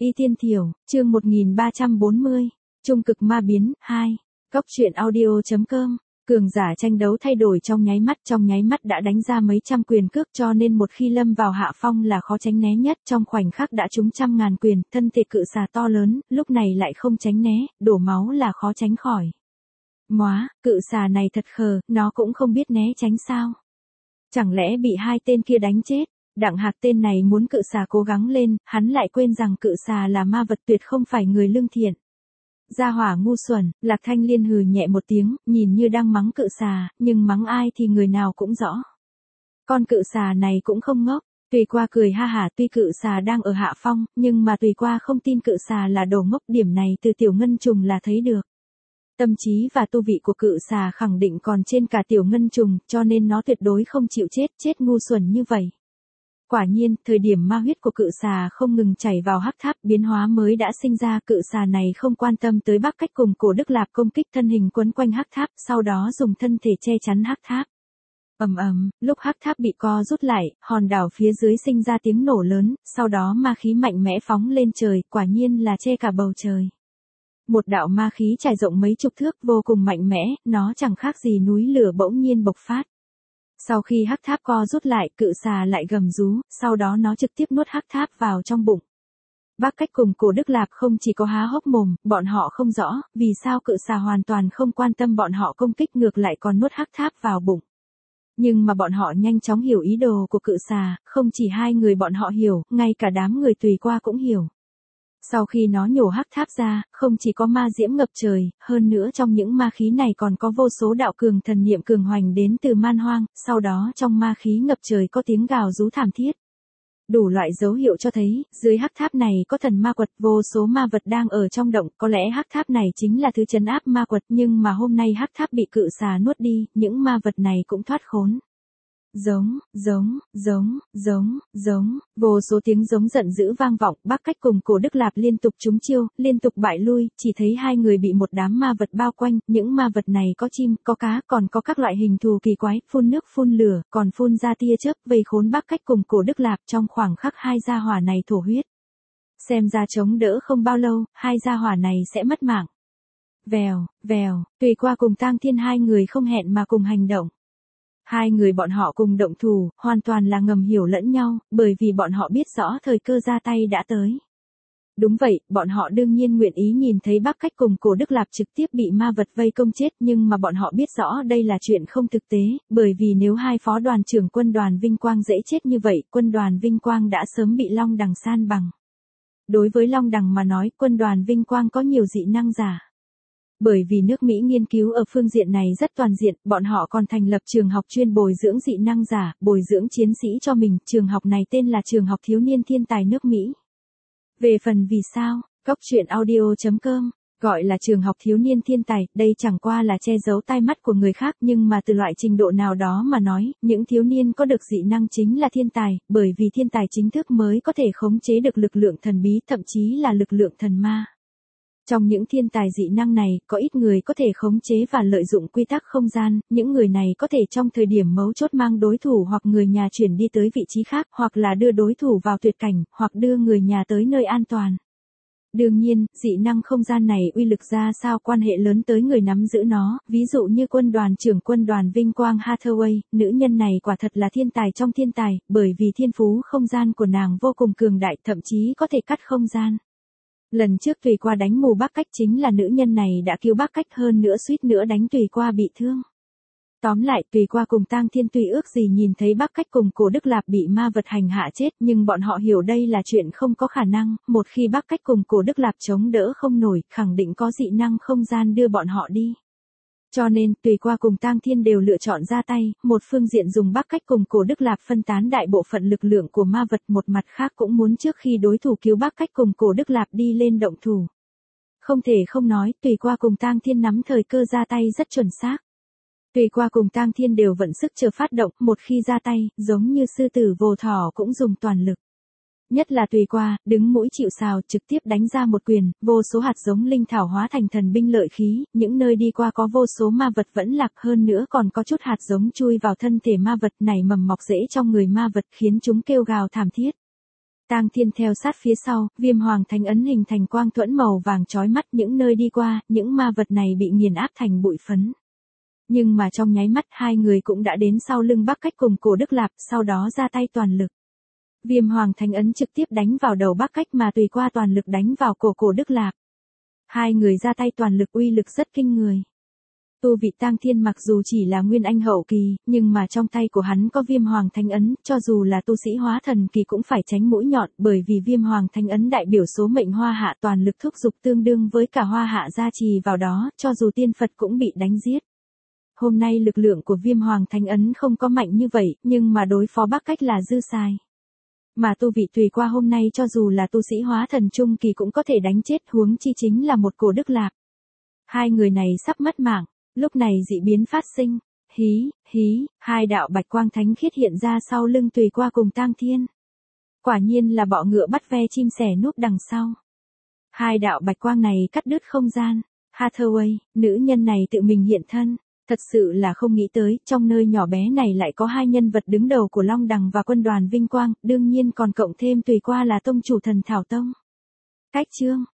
Y Tiên Thiểu, chương 1340, Trung cực ma biến, 2, Cóc truyện audio.com, cường giả tranh đấu thay đổi trong nháy mắt đã đánh ra mấy trăm quyền cước cho nên một khi lâm vào hạ phong là khó tránh né nhất, trong khoảnh khắc đã trúng trăm ngàn quyền, thân thể cự xà to lớn, lúc này lại không tránh né, đổ máu là khó tránh khỏi. Móa, cự xà này thật khờ, nó cũng không biết né tránh sao? Chẳng lẽ bị hai tên kia đánh chết? Đặng Hạc tên này muốn cự xà cố gắng lên, hắn lại quên rằng cự xà là ma vật tuyệt không phải người lương thiện. Gia hỏa ngu xuẩn, Lạc Thanh Liên hừ nhẹ một tiếng, nhìn như đang mắng cự xà, nhưng mắng ai thì người nào cũng rõ. Con cự xà này cũng không ngốc, Tùy Qua cười ha hả, tuy cự xà đang ở hạ phong, nhưng mà Tùy Qua không tin cự xà là đồ ngốc, điểm này từ Tiểu Ngân Trùng là thấy được. Tâm trí và tu vị của cự xà khẳng định còn trên cả Tiểu Ngân Trùng, cho nên nó tuyệt đối không chịu chết ngu xuẩn như vậy. Quả nhiên, thời điểm ma huyết của cự xà không ngừng chảy vào hắc tháp, biến hóa mới đã sinh ra, cự xà này không quan tâm tới Bắc Cách cùng Cổ Đức Lạp công kích, thân hình quấn quanh hắc tháp, sau đó dùng thân thể che chắn hắc tháp. Ầm ầm, lúc hắc tháp bị co rút lại, hòn đảo phía dưới sinh ra tiếng nổ lớn, sau đó ma khí mạnh mẽ phóng lên trời, quả nhiên là che cả bầu trời. Một đạo ma khí trải rộng mấy chục thước, vô cùng mạnh mẽ, nó chẳng khác gì núi lửa bỗng nhiên bộc phát. Sau khi hắc tháp co rút lại, cự xà lại gầm rú, sau đó nó trực tiếp nuốt hắc tháp vào trong bụng. Bắc Cách cùng Cổ Đức Lạp không chỉ có há hốc mồm, bọn họ không rõ, vì sao cự xà hoàn toàn không quan tâm bọn họ công kích, ngược lại còn nuốt hắc tháp vào bụng. Nhưng mà bọn họ nhanh chóng hiểu ý đồ của cự xà, không chỉ hai người bọn họ hiểu, ngay cả đám người Tùy Qua cũng hiểu. Sau khi nó nhổ hắc tháp ra, không chỉ có ma diễm ngập trời, hơn nữa trong những ma khí này còn có vô số đạo cường thần niệm cường hoành đến từ man hoang, sau đó trong ma khí ngập trời có tiếng gào rú thảm thiết. Đủ loại dấu hiệu cho thấy, dưới hắc tháp này có thần ma quật, vô số ma vật đang ở trong động, có lẽ hắc tháp này chính là thứ trấn áp ma quật, nhưng mà hôm nay hắc tháp bị cự xà nuốt đi, những ma vật này cũng thoát khốn. Giống, vô số tiếng giống giận dữ vang vọng, Bắc Cách cùng Cổ Đức Lạp liên tục trúng chiêu, liên tục bại lui, chỉ thấy hai người bị một đám ma vật bao quanh, những ma vật này có chim, có cá, còn có các loại hình thù kỳ quái, phun nước phun lửa, còn phun ra tia chớp, vây khốn Bắc Cách cùng Cổ Đức Lạp, trong khoảng khắc hai gia hỏa này thổ huyết. Xem ra chống đỡ không bao lâu, hai gia hỏa này sẽ mất mạng. Vèo, Tùy Qua cùng Tang Thiên hai người không hẹn mà cùng hành động. Hai người bọn họ cùng động thủ, hoàn toàn là ngầm hiểu lẫn nhau, bởi vì bọn họ biết rõ thời cơ ra tay đã tới. Đúng vậy, bọn họ đương nhiên nguyện ý nhìn thấy Bắc Cách cùng Cổ Đức Lạp trực tiếp bị ma vật vây công chết, nhưng mà bọn họ biết rõ đây là chuyện không thực tế, bởi vì nếu hai phó đoàn trưởng quân đoàn Vinh Quang dễ chết như vậy, quân đoàn Vinh Quang đã sớm bị Long Đằng san bằng. Đối với Long Đằng mà nói, quân đoàn Vinh Quang có nhiều dị năng giả. Bởi vì nước Mỹ nghiên cứu ở phương diện này rất toàn diện, bọn họ còn thành lập trường học chuyên bồi dưỡng dị năng giả, bồi dưỡng chiến sĩ cho mình, trường học này tên là Trường học Thiếu niên Thiên tài nước Mỹ. Về phần vì sao, Cóc truyện audio.com, gọi là Trường học Thiếu niên Thiên tài, đây chẳng qua là che giấu tai mắt của người khác, nhưng mà từ loại trình độ nào đó mà nói, những thiếu niên có được dị năng chính là thiên tài, bởi vì thiên tài chính thức mới có thể khống chế được lực lượng thần bí, thậm chí là lực lượng thần ma. Trong những thiên tài dị năng này, có ít người có thể khống chế và lợi dụng quy tắc không gian, những người này có thể trong thời điểm mấu chốt mang đối thủ hoặc người nhà chuyển đi tới vị trí khác, hoặc là đưa đối thủ vào tuyệt cảnh, hoặc đưa người nhà tới nơi an toàn. Đương nhiên, dị năng không gian này uy lực ra sao quan hệ lớn tới người nắm giữ nó, ví dụ như quân đoàn trưởng quân đoàn Vinh Quang Hathaway, nữ nhân này quả thật là thiên tài trong thiên tài, bởi vì thiên phú không gian của nàng vô cùng cường đại, thậm chí có thể cắt không gian. Lần trước Tùy Qua đánh mù Bắc Cách chính là nữ nhân này đã cứu Bắc Cách, hơn nữa suýt nữa đánh Tùy Qua bị thương. Tóm lại, Tùy Qua cùng Tang Thiên tuy ước gì nhìn thấy Bắc Cách cùng Cổ Đức Lạp bị ma vật hành hạ chết, nhưng bọn họ hiểu đây là chuyện không có khả năng, một khi Bắc Cách cùng Cổ Đức Lạp chống đỡ không nổi, khẳng định có dị năng không gian đưa bọn họ đi. Cho nên, Tùy Qua cùng Tang Thiên đều lựa chọn ra tay, một phương diện dùng Bắc Cách cùng Cổ Đức Lạp phân tán đại bộ phận lực lượng của ma vật, một mặt khác cũng muốn trước khi đối thủ cứu Bắc Cách cùng Cổ Đức Lạp đi lên động thủ. Không thể không nói, Tùy Qua cùng Tang Thiên nắm thời cơ ra tay rất chuẩn xác. Tùy Qua cùng Tang Thiên đều vận sức chờ phát động, một khi ra tay, giống như sư tử vồ thỏ cũng dùng toàn lực. Nhất là Tùy Qua, đứng mũi chịu sào, trực tiếp đánh ra một quyền, vô số hạt giống linh thảo hóa thành thần binh lợi khí, những nơi đi qua có vô số ma vật vẫn lạc, hơn nữa còn có chút hạt giống chui vào thân thể ma vật, nảy mầm mọc rễ trong người ma vật khiến chúng kêu gào thảm thiết. Tang Thiên theo sát phía sau, Viêm Hoàng Thánh ấn hình thành quang thuẫn màu vàng chói mắt, những nơi đi qua, những ma vật này bị nghiền áp thành bụi phấn. Nhưng mà trong nháy mắt hai người cũng đã đến sau lưng Bắc Cách cùng Cổ Đức Lạp, sau đó ra tay toàn lực. Viêm Hoàng Thánh ấn trực tiếp đánh vào đầu Bắc Cách mà tùy qua toàn lực đánh vào cổ Cổ Đức Lạp. Hai người ra tay toàn lực uy lực rất kinh người. Tu vị Tang Thiên mặc dù chỉ là nguyên anh hậu kỳ, nhưng mà trong tay của hắn có Viêm Hoàng Thánh ấn, cho dù là tu sĩ hóa thần kỳ cũng phải tránh mũi nhọn, bởi vì Viêm Hoàng Thánh ấn đại biểu số mệnh Hoa Hạ, toàn lực thúc dục tương đương với cả Hoa Hạ gia trì vào đó, cho dù tiên Phật cũng bị đánh giết. Hôm nay lực lượng của Viêm Hoàng Thánh ấn không có mạnh như vậy, nhưng mà đối phó Bắc Cách là dư xài. Mà tu vị tùy qua hôm nay cho dù là tu sĩ hóa thần trung kỳ cũng có thể đánh chết, huống chi chính là một Cổ Đức Lạp. Hai người này sắp mất mạng. Lúc này dị biến phát sinh, hí, hai đạo bạch quang thánh khiết hiện ra sau lưng tùy qua cùng Tang Thiên. Quả nhiên là bọ ngựa bắt ve chim sẻ núp đằng sau. Hai đạo bạch quang này cắt đứt không gian. Hathaway, nữ nhân này tự mình hiện thân, thật sự là không nghĩ tới, trong nơi nhỏ bé này lại có hai nhân vật đứng đầu của Long Đằng và quân đoàn Vinh Quang, đương nhiên còn cộng thêm tùy qua là tông chủ Thần Thảo Tông. Cách chương